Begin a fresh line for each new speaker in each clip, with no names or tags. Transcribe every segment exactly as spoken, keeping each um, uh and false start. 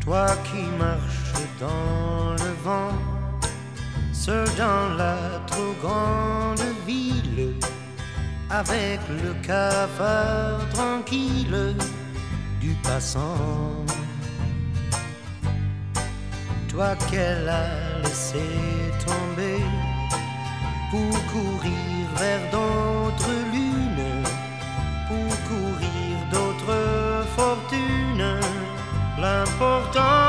Toi qui marches dans le vent, seul dans la trop grande ville, avec le cafard tranquille du passant. Toi qu'elle a laissé tomber pour courir vers d'autres lunes, pour courir d'autres fortunes. L'important,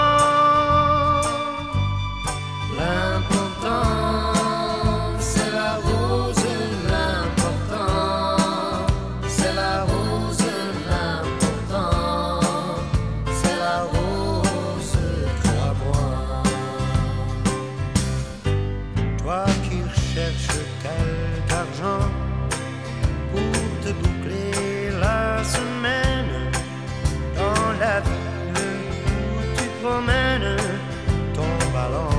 l'important, c'est la rose. L'important, c'est la rose. L'important, c'est la rose, crois-moi. Toi qui recherches quelque argent pour te boucler la semaine dans la vie, promène ton ballon.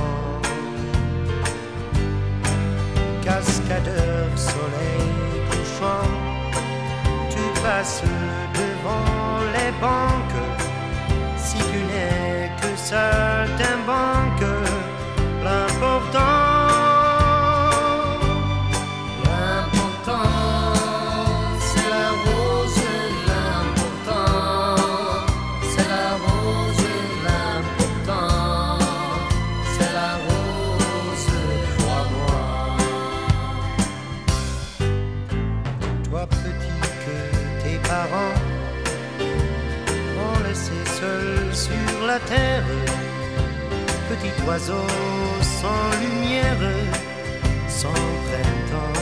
Cascadeur, soleil couchant, tu passes devant les banques. Si tu n'es que saltimbanque, l'important, ont laissé seul sur la terre, petit oiseau sans lumière, sans printemps.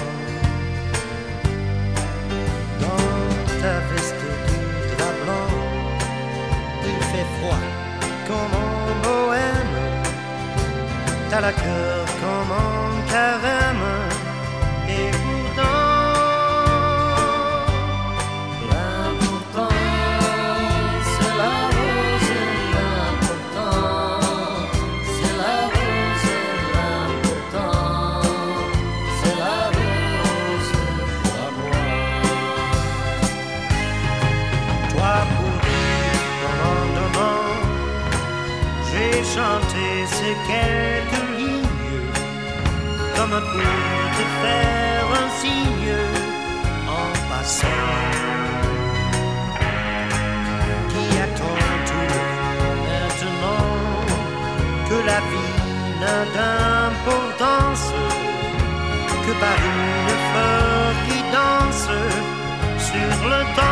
Dans ta veste de drap blanc, il fait froid comme en bohème, t'as la cœur comme en carême, et pourtant chanter ces quelques lignes comme pour te faire un signe en passant. Qui à ton tour maintenant que la vie n'a d'importance que par une fleur qui danse sur le temps.